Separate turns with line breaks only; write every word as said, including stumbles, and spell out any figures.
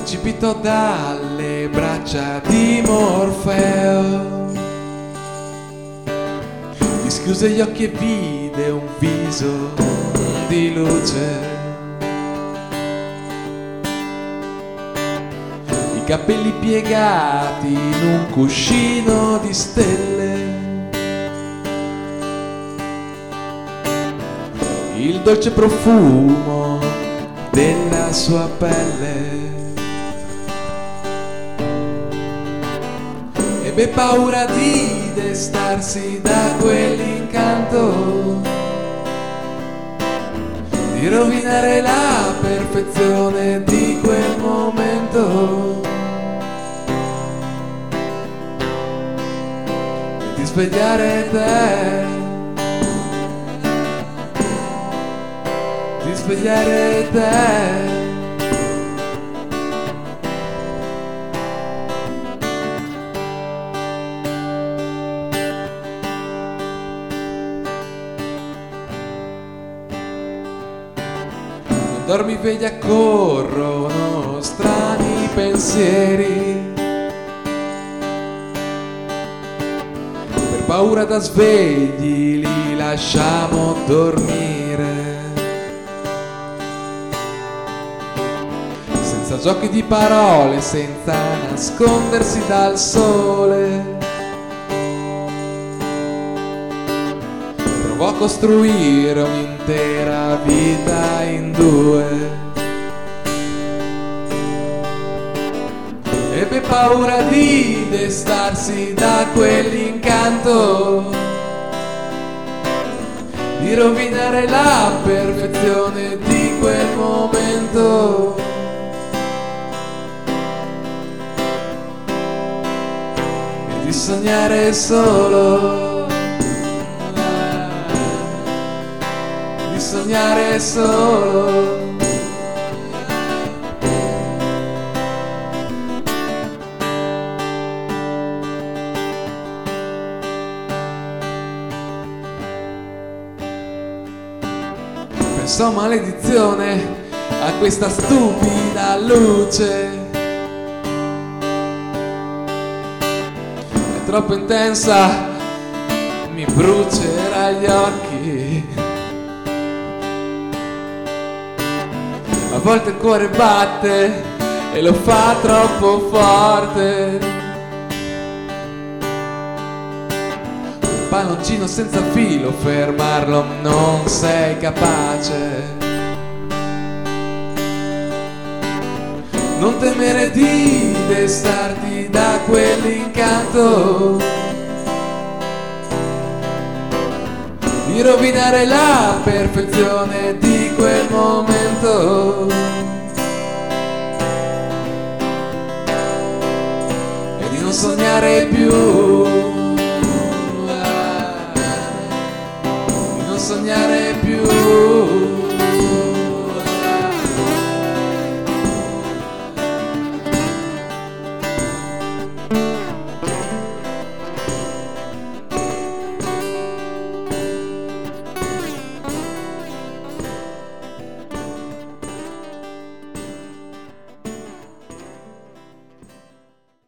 precipitò dalle braccia di Morfeo, gli schiuse gli occhi e vide un viso di luce, i capelli piegati in un cuscino di stelle, il dolce profumo della sua pelle. Ebbe paura di destarsi da quell'incanto, di rovinare la perfezione di quel momento, e di svegliare te, di svegliare te. Dormi veglia, corrono strani pensieri, per paura da svegli li lasciamo dormire, senza giochi di parole, senza nascondersi dal sole. Provò a costruire un'intera vita in due, ebbe paura di destarsi da quell'incanto, di rovinare la perfezione di quel momento, e di sognare solo, sognare solo. Pensò maledizione a questa stupida luce, è troppo intensa, mi brucerà gli occhi. A volte il cuore batte e lo fa troppo forte. Un palloncino senza filo, fermarlo non sei capace. Non temere di destarti da quell'incanto, di rovinare la perfezione di quel momento, e di non sognare più.